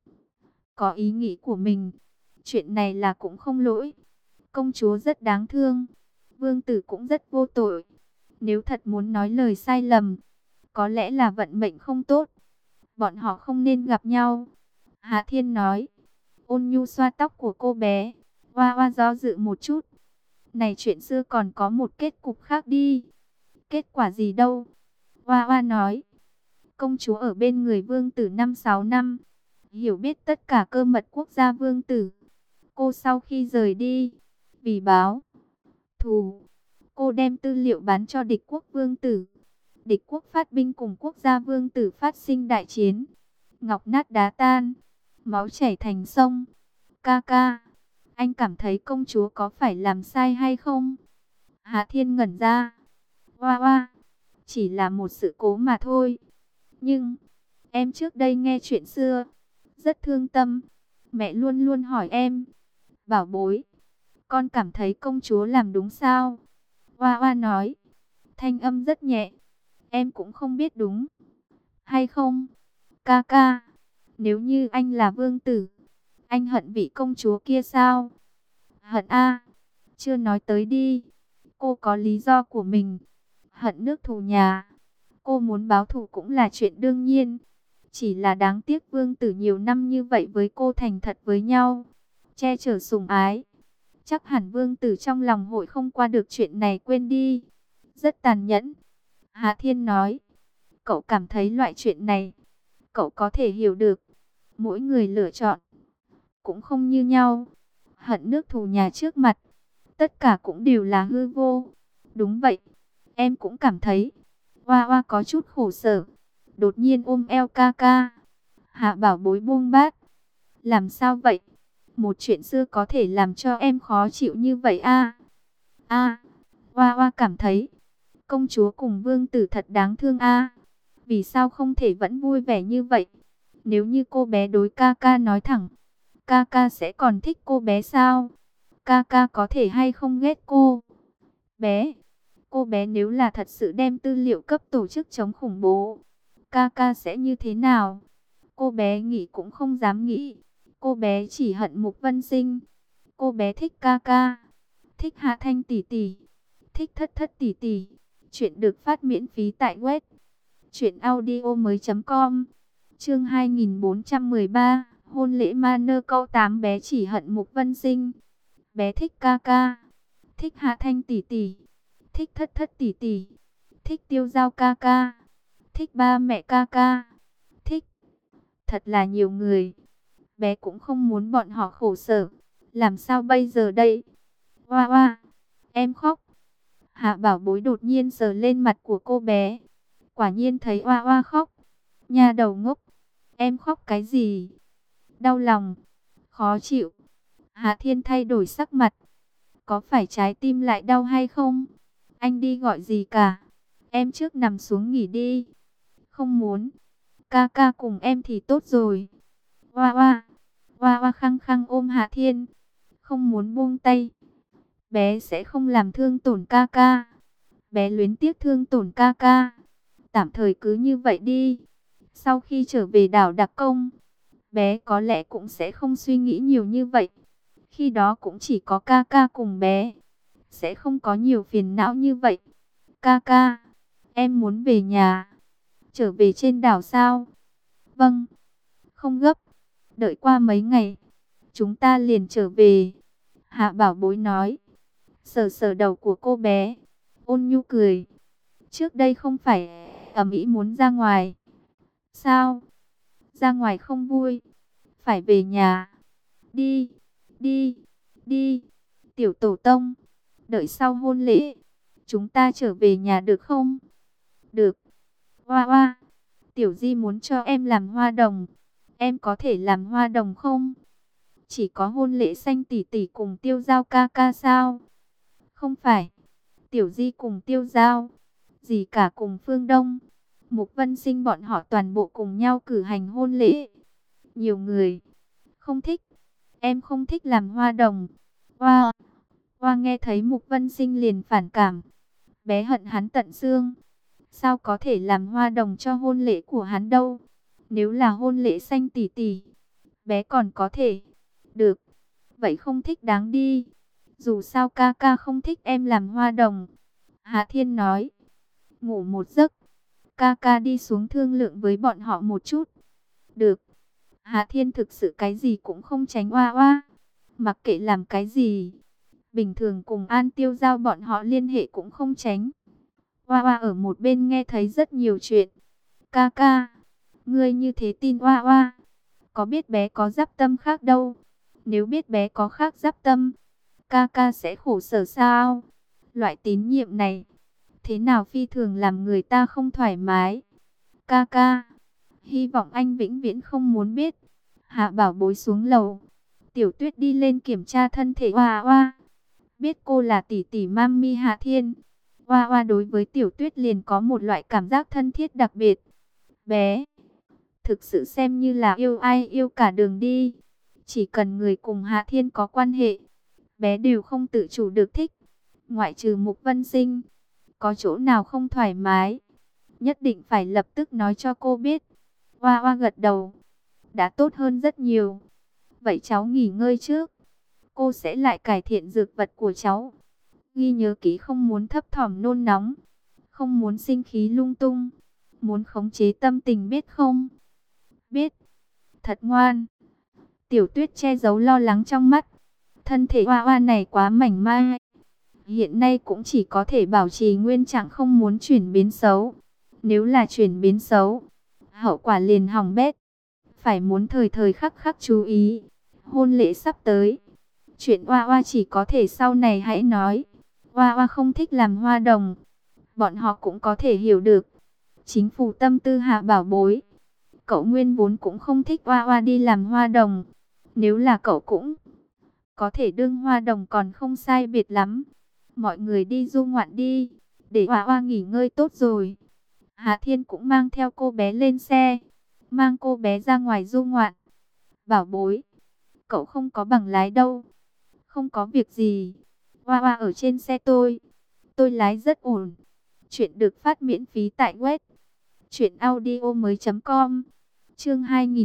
có ý nghĩ của mình. Chuyện này là cũng không lỗi. Công chúa rất đáng thương, vương tử cũng rất vô tội. Nếu thật muốn nói lời sai lầm, có lẽ là vận mệnh không tốt, bọn họ không nên gặp nhau. Hạ Thiên nói. Ôn nhu xoa tóc của cô bé. Oa oa do dự một chút. Này chuyện xưa còn có một kết cục khác đi. Kết quả gì đâu? Oa oa nói. Công chúa ở bên người vương tử 5-6 năm, hiểu biết tất cả cơ mật quốc gia vương tử. Cô sau khi rời đi, vì báo thù, cô đem tư liệu bán cho địch quốc vương tử. Địch quốc phát binh cùng quốc gia vương tử phát sinh đại chiến. Ngọc nát đá tan, máu chảy thành sông. Ca ca, anh cảm thấy công chúa có phải làm sai hay không? Hạ Thiên ngẩn ra. Oa oa, chỉ là một sự cố mà thôi. Nhưng, em trước đây nghe chuyện xưa, rất thương tâm. Mẹ luôn luôn hỏi em. Bảo bối, con cảm thấy công chúa làm đúng sao? Oa oa nói. Thanh âm rất nhẹ. Em cũng không biết đúng hay không. Ca ca, nếu như anh là vương tử, anh hận vị công chúa kia sao? Hận a? Chưa nói tới đi. Cô có lý do của mình. Hận nước thù nhà. Cô muốn báo thù cũng là chuyện đương nhiên. Chỉ là đáng tiếc vương tử nhiều năm như vậy với cô thành thật với nhau, che chở sủng ái. Chắc hẳn vương tử trong lòng hội không qua được chuyện này quên đi. Rất tàn nhẫn. Hà Thiên nói. Cậu cảm thấy loại chuyện này, cậu có thể hiểu được. Mỗi người lựa chọn cũng không như nhau. Hận nước thù nhà trước mặt, tất cả cũng đều là hư vô. Đúng vậy, em cũng cảm thấy. Hoa Hoa có chút khổ sở, đột nhiên ôm eo ca ca. Hạ Bảo Bối buông bát. Làm sao vậy? Một chuyện xưa có thể làm cho em khó chịu như vậy a? Hoa Hoa cảm thấy công chúa cùng vương tử thật đáng thương a. Vì sao không thể vẫn vui vẻ như vậy? Nếu như cô bé đối ca ca nói thẳng, ca ca sẽ còn thích cô bé sao? Ca ca có thể hay không ghét cô bé? Cô bé nếu là thật sự đem tư liệu cấp tổ chức chống khủng bố, ca ca sẽ như thế nào? Cô bé nghĩ cũng không dám nghĩ. Cô bé chỉ hận Mục Vân Sinh. Cô bé thích ca ca, thích Hạ Thanh tỷ tỷ, thích Thất Thất tỷ tỷ. Chuyện được phát miễn phí tại web truyệnaudiomoi.com. Chương 2413, hôn lễ ma nơ câu 8. Bé chỉ hận Mục Vân Sinh. Bé thích ca ca, thích Hạ Thanh tỷ tỷ, thích Thất Thất tỷ tỷ, thích Tiêu Giao ca ca, thích ba mẹ ca ca, thích thật là nhiều người. Bé cũng không muốn bọn họ khổ sở. Làm sao bây giờ đây? Hoa Hoa, em khóc. Hạ Bảo Bối đột nhiên sờ lên mặt của cô bé. Quả nhiên thấy Hoa Hoa khóc. Nha đầu ngốc, em khóc cái gì? Đau lòng, khó chịu. Hạ Thiên thay đổi sắc mặt. Có phải trái tim lại đau hay không? Anh đi gọi gì cả. Em trước nằm xuống nghỉ đi. Không muốn. Ca ca cùng em thì tốt rồi. Hoa Hoa. Hoa Hoa khăng khăng ôm Hạ Thiên, không muốn buông tay. Bé sẽ không làm thương tổn ca ca. Bé luyến tiếc thương tổn ca ca. Tạm thời cứ như vậy đi. Sau khi trở về đảo Đặc Công, bé có lẽ cũng sẽ không suy nghĩ nhiều như vậy. Khi đó cũng chỉ có ca ca cùng bé, sẽ không có nhiều phiền não như vậy. Ca ca, em muốn về nhà. Trở về trên đảo sao? Vâng, không gấp. Đợi qua mấy ngày, chúng ta liền trở về. Hạ Bảo Bối nói. Sờ sờ đầu của cô bé, ôn nhu cười. Trước đây không phải ầm ĩ muốn ra ngoài sao? Ra ngoài không vui, phải về nhà. Đi, đi, đi. Tiểu tổ tông, đợi sau hôn lễ, chúng ta trở về nhà được không? Được. Hoa Hoa, Tiểu Di muốn cho em làm hoa đồng. Em có thể làm hoa đồng không? Chỉ có hôn lễ Xanh tỷ tỷ cùng Tiêu Giao ca ca sao? Không phải. Tiểu Di cùng Tiêu Giao, dì cả cùng Phương Đông, Mục Vân Sinh bọn họ toàn bộ cùng nhau cử hành hôn lễ. Nhiều người không thích. Em không thích làm hoa đồng. Hoa Hoa nghe thấy Mục Vân Sinh liền phản cảm. Bé hận hắn tận xương. Sao có thể làm hoa đồng cho hôn lễ của hắn đâu? Nếu là hôn lễ Xanh tỷ tỷ, bé còn có thể. Được. Vậy không thích đáng đi. Dù sao ca ca không thích em làm hoa đồng. Hạ Thiên nói. Ngủ một giấc. Ca ca đi xuống thương lượng với bọn họ một chút. Được. Hạ Thiên thực sự cái gì cũng không tránh Hoa Hoa. Mặc kệ làm cái gì, bình thường cùng An Tiêu Giao bọn họ liên hệ cũng không tránh. Hoa Hoa ở một bên nghe thấy rất nhiều chuyện. Ca ca, ngươi như thế tin Hoa Hoa, có biết bé có giáp tâm khác đâu. Nếu biết bé có khác giáp tâm, ca ca sẽ khổ sở sao? Loại tín nhiệm này, thế nào phi thường làm người ta không thoải mái. Ca ca, hy vọng anh vĩnh viễn không muốn biết. Hạ Bảo Bối xuống lầu. Tiểu Tuyết đi lên kiểm tra thân thể Hoa Hoa. Biết cô là tỷ tỷ Mami Hạ Thiên, Hoa Hoa đối với Tiểu Tuyết liền có một loại cảm giác thân thiết đặc biệt. Bé thực sự xem như là yêu ai yêu cả đường đi. Chỉ cần người cùng Hạ Thiên có quan hệ, bé đều không tự chủ được thích. Ngoại trừ Mục Vân Sinh, có chỗ nào không thoải mái, nhất định phải lập tức nói cho cô biết. Hoa Hoa gật đầu. Đã tốt hơn rất nhiều. Vậy cháu nghỉ ngơi trước. Cô sẽ lại cải thiện dược vật của cháu. Ghi nhớ kỹ, không muốn thấp thỏm nôn nóng, không muốn sinh khí lung tung, muốn khống chế tâm tình biết không? Biết. Thật ngoan. Tiểu Tuyết che giấu lo lắng trong mắt. Thân thể Hoa Hoa này quá mảnh mai, hiện nay cũng chỉ có thể bảo trì nguyên trạng, không muốn chuyển biến xấu. Nếu là chuyển biến xấu, hậu quả liền hỏng bét. Phải muốn thời thời khắc khắc chú ý. Hôn lễ sắp tới, chuyện Hoa Hoa chỉ có thể sau này hãy nói. Hoa Hoa không thích làm hoa đồng, bọn họ cũng có thể hiểu được. Chính phủ tâm tư Hạ Bảo Bối. Cậu nguyên vốn cũng không thích Hoa Hoa đi làm hoa đồng. Nếu là cậu cũng có thể đương hoa đồng còn không sai biệt lắm. Mọi người đi du ngoạn đi, để Hoa Hoa nghỉ ngơi tốt rồi. Hạ Thiên cũng mang theo cô bé lên xe, mang cô bé ra ngoài du ngoạn. Bảo Bối, cậu không có bằng lái đâu. Không có việc gì, Hoa Hoa ở trên xe tôi lái rất ổn. Chuyện được phát miễn phí tại web truyệnaudiomoi.com. Chương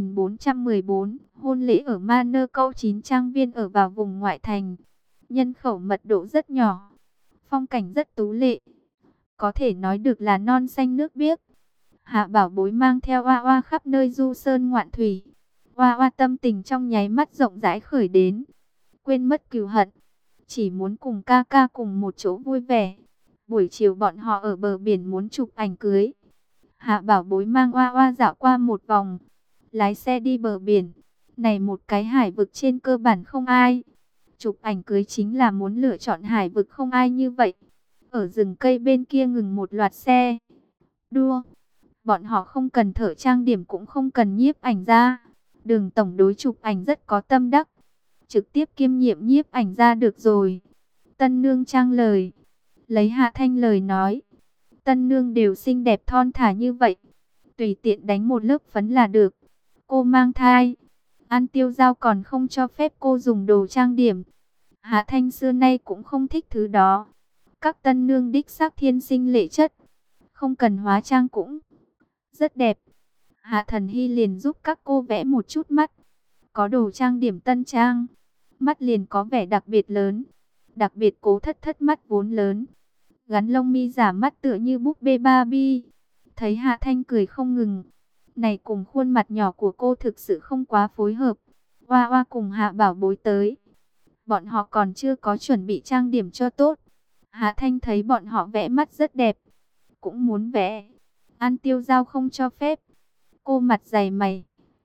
2414, hôn lễ ở Manơ Câu 9 trang viên ở vào vùng ngoại thành. Nhân khẩu mật độ rất nhỏ, phong cảnh rất tú lệ, có thể nói được là non xanh nước biếc. Hạ Bảo Bối mang theo Hoa Hoa khắp nơi du sơn ngoạn thủy. Hoa Hoa tâm tình trong nháy mắt rộng rãi khởi đến, quên mất cừu hận, chỉ muốn cùng ca ca cùng một chỗ vui vẻ. Buổi chiều bọn họ ở bờ biển muốn chụp ảnh cưới. Hạ Bảo Bối mang Hoa Hoa dạo qua một vòng, lái xe đi bờ biển. Này một cái hải vực trên cơ bản không ai. Chụp ảnh cưới chính là muốn lựa chọn hải vực không ai như vậy. Ở rừng cây bên kia ngừng một loạt xe đua. Bọn họ không cần thợ trang điểm cũng không cần nhiếp ảnh ra. Đường tổng đối chụp ảnh rất có tâm đắc, trực tiếp kiêm nhiệm nhiếp ảnh ra được rồi. Tân nương trang lời, lấy Hạ Thanh lời nói. Tân nương đều xinh đẹp thon thả như vậy, tùy tiện đánh một lớp phấn là được. Cô mang thai, An Tiêu Giao còn không cho phép cô dùng đồ trang điểm. Hạ Thanh xưa nay cũng không thích thứ đó. Các tân nương đích xác thiên sinh lệ chất, không cần hóa trang cũng rất đẹp. Hạ Thần Hy liền giúp các cô vẽ một chút mắt. Có đồ trang điểm tân trang, mắt liền có vẻ đặc biệt lớn. Đặc biệt Cố Thất Thất mắt vốn lớn, gắn lông mi giả mắt tựa như búp bê Barbie. Thấy Hạ Thanh cười không ngừng. Này cùng khuôn mặt nhỏ của cô thực sự không quá phối hợp. Hoa Hoa cùng Hạ Bảo Bối tới, bọn họ còn chưa có chuẩn bị trang điểm cho tốt. Hạ Thanh thấy bọn họ vẽ mắt rất đẹp, cũng muốn vẽ. An Tiêu Giao không cho phép. Cô mặt dày mày,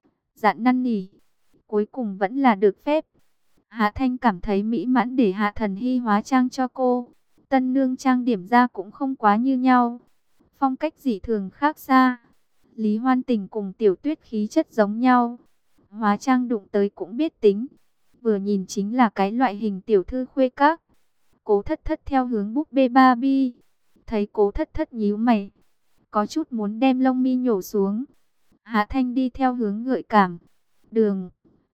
dạn năn nỉ, cuối cùng vẫn là được phép. Hạ Thanh cảm thấy mỹ mãn để Hạ Thần Hy hóa trang cho cô. Tân nương trang điểm ra cũng không quá như nhau, phong cách dị thường khác xa. Lý Hoan Tình cùng Tiểu Tuyết khí chất giống nhau, hóa trang đụng tới cũng biết tính, vừa nhìn chính là cái loại hình tiểu thư khuê các. Cố Thất Thất theo hướng búp bê Barbie. Thấy Cố Thất Thất nhíu mày, có chút muốn đem lông mi nhổ xuống. Hạ Thanh đi theo hướng gợi cảm. Đường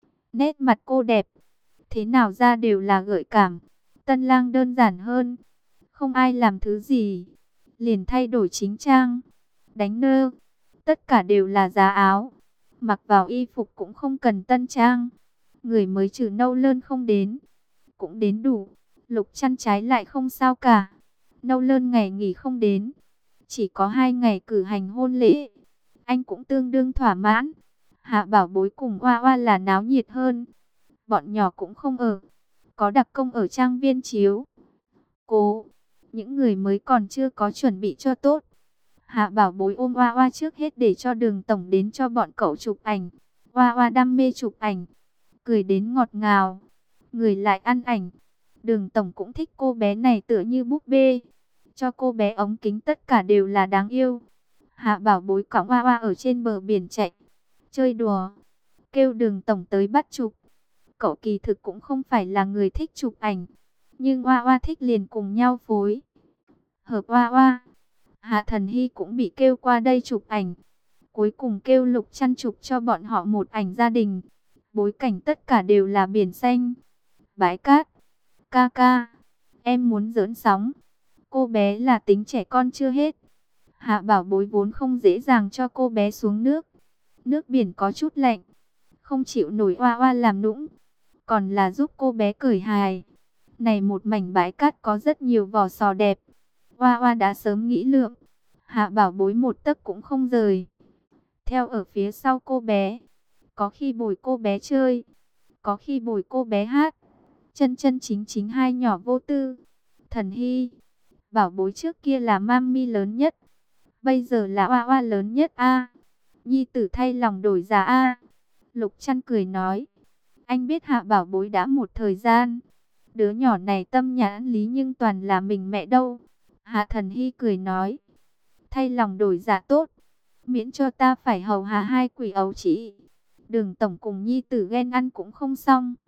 nét mặt cô đẹp, thế nào ra đều là gợi cảm. Tân lang đơn giản hơn, không ai làm thứ gì, liền thay đổi chính trang, đánh nơ, tất cả đều là giá áo. Mặc vào y phục cũng không cần tân trang. Người mới trừ nâu lơn không đến, cũng đến đủ. Lục Chăn trái lại không sao cả. Nâu lơn ngày nghỉ không đến, chỉ có 2 ngày cử hành hôn lễ, anh cũng tương đương thỏa mãn. Hạ Bảo Bối cùng Hoa Hoa là náo nhiệt hơn. Bọn nhỏ cũng không ở, có đặc công ở trang viên chiếu cố. Những người mới còn chưa có chuẩn bị cho tốt. Hạ Bảo Bối ôm Hoa Hoa trước hết để cho Đường tổng đến cho bọn cậu chụp ảnh. Hoa Hoa đam mê chụp ảnh, cười đến ngọt ngào, người lại ăn ảnh. Đường tổng cũng thích cô bé này tựa như búp bê, cho cô bé ống kính tất cả đều là đáng yêu. Hạ Bảo Bối cõng Hoa Hoa ở trên bờ biển chạy, chơi đùa, kêu Đường tổng tới bắt chụp. Cậu kỳ thực cũng không phải là người thích chụp ảnh, nhưng Hoa Hoa thích liền cùng nhau phối hợp Hoa Hoa. Hạ Thần Hy cũng bị kêu qua đây chụp ảnh. Cuối cùng kêu Lục Chăn chụp cho bọn họ một ảnh gia đình. Bối cảnh tất cả đều là biển xanh, bãi cát. Ca ca, em muốn giỡn sóng. Cô bé là tính trẻ con chưa hết. Hạ Bảo Bối vốn không dễ dàng cho cô bé xuống nước. Nước biển có chút lạnh, không chịu nổi Hoa Hoa làm nũng, còn là giúp cô bé cởi hài. Này một mảnh bãi cát có rất nhiều vỏ sò đẹp. Hoa Hoa đã sớm nghĩ lượng, Hạ Bảo Bối một tấc cũng không rời, theo ở phía sau cô bé. Có khi bồi cô bé chơi, có khi bồi cô bé hát. chân chân chính chính hai nhỏ vô tư. Thần Hy, bảo bối trước kia là mami lớn nhất, bây giờ là oa oa lớn nhất a. Nhi tử thay lòng đổi dạ a. Lục Trăn cười nói, anh biết Hạ bảo bối đã một thời gian, đứa nhỏ này tâm nhãn lý nhưng toàn là mình mẹ đâu. Hạ Thần Hy cười nói, thay lòng đổi dạ tốt, miễn cho ta phải hầu hạ hai quỷ ấu chỉ. Đường tổng cùng nhi tử ghen ăn cũng không xong.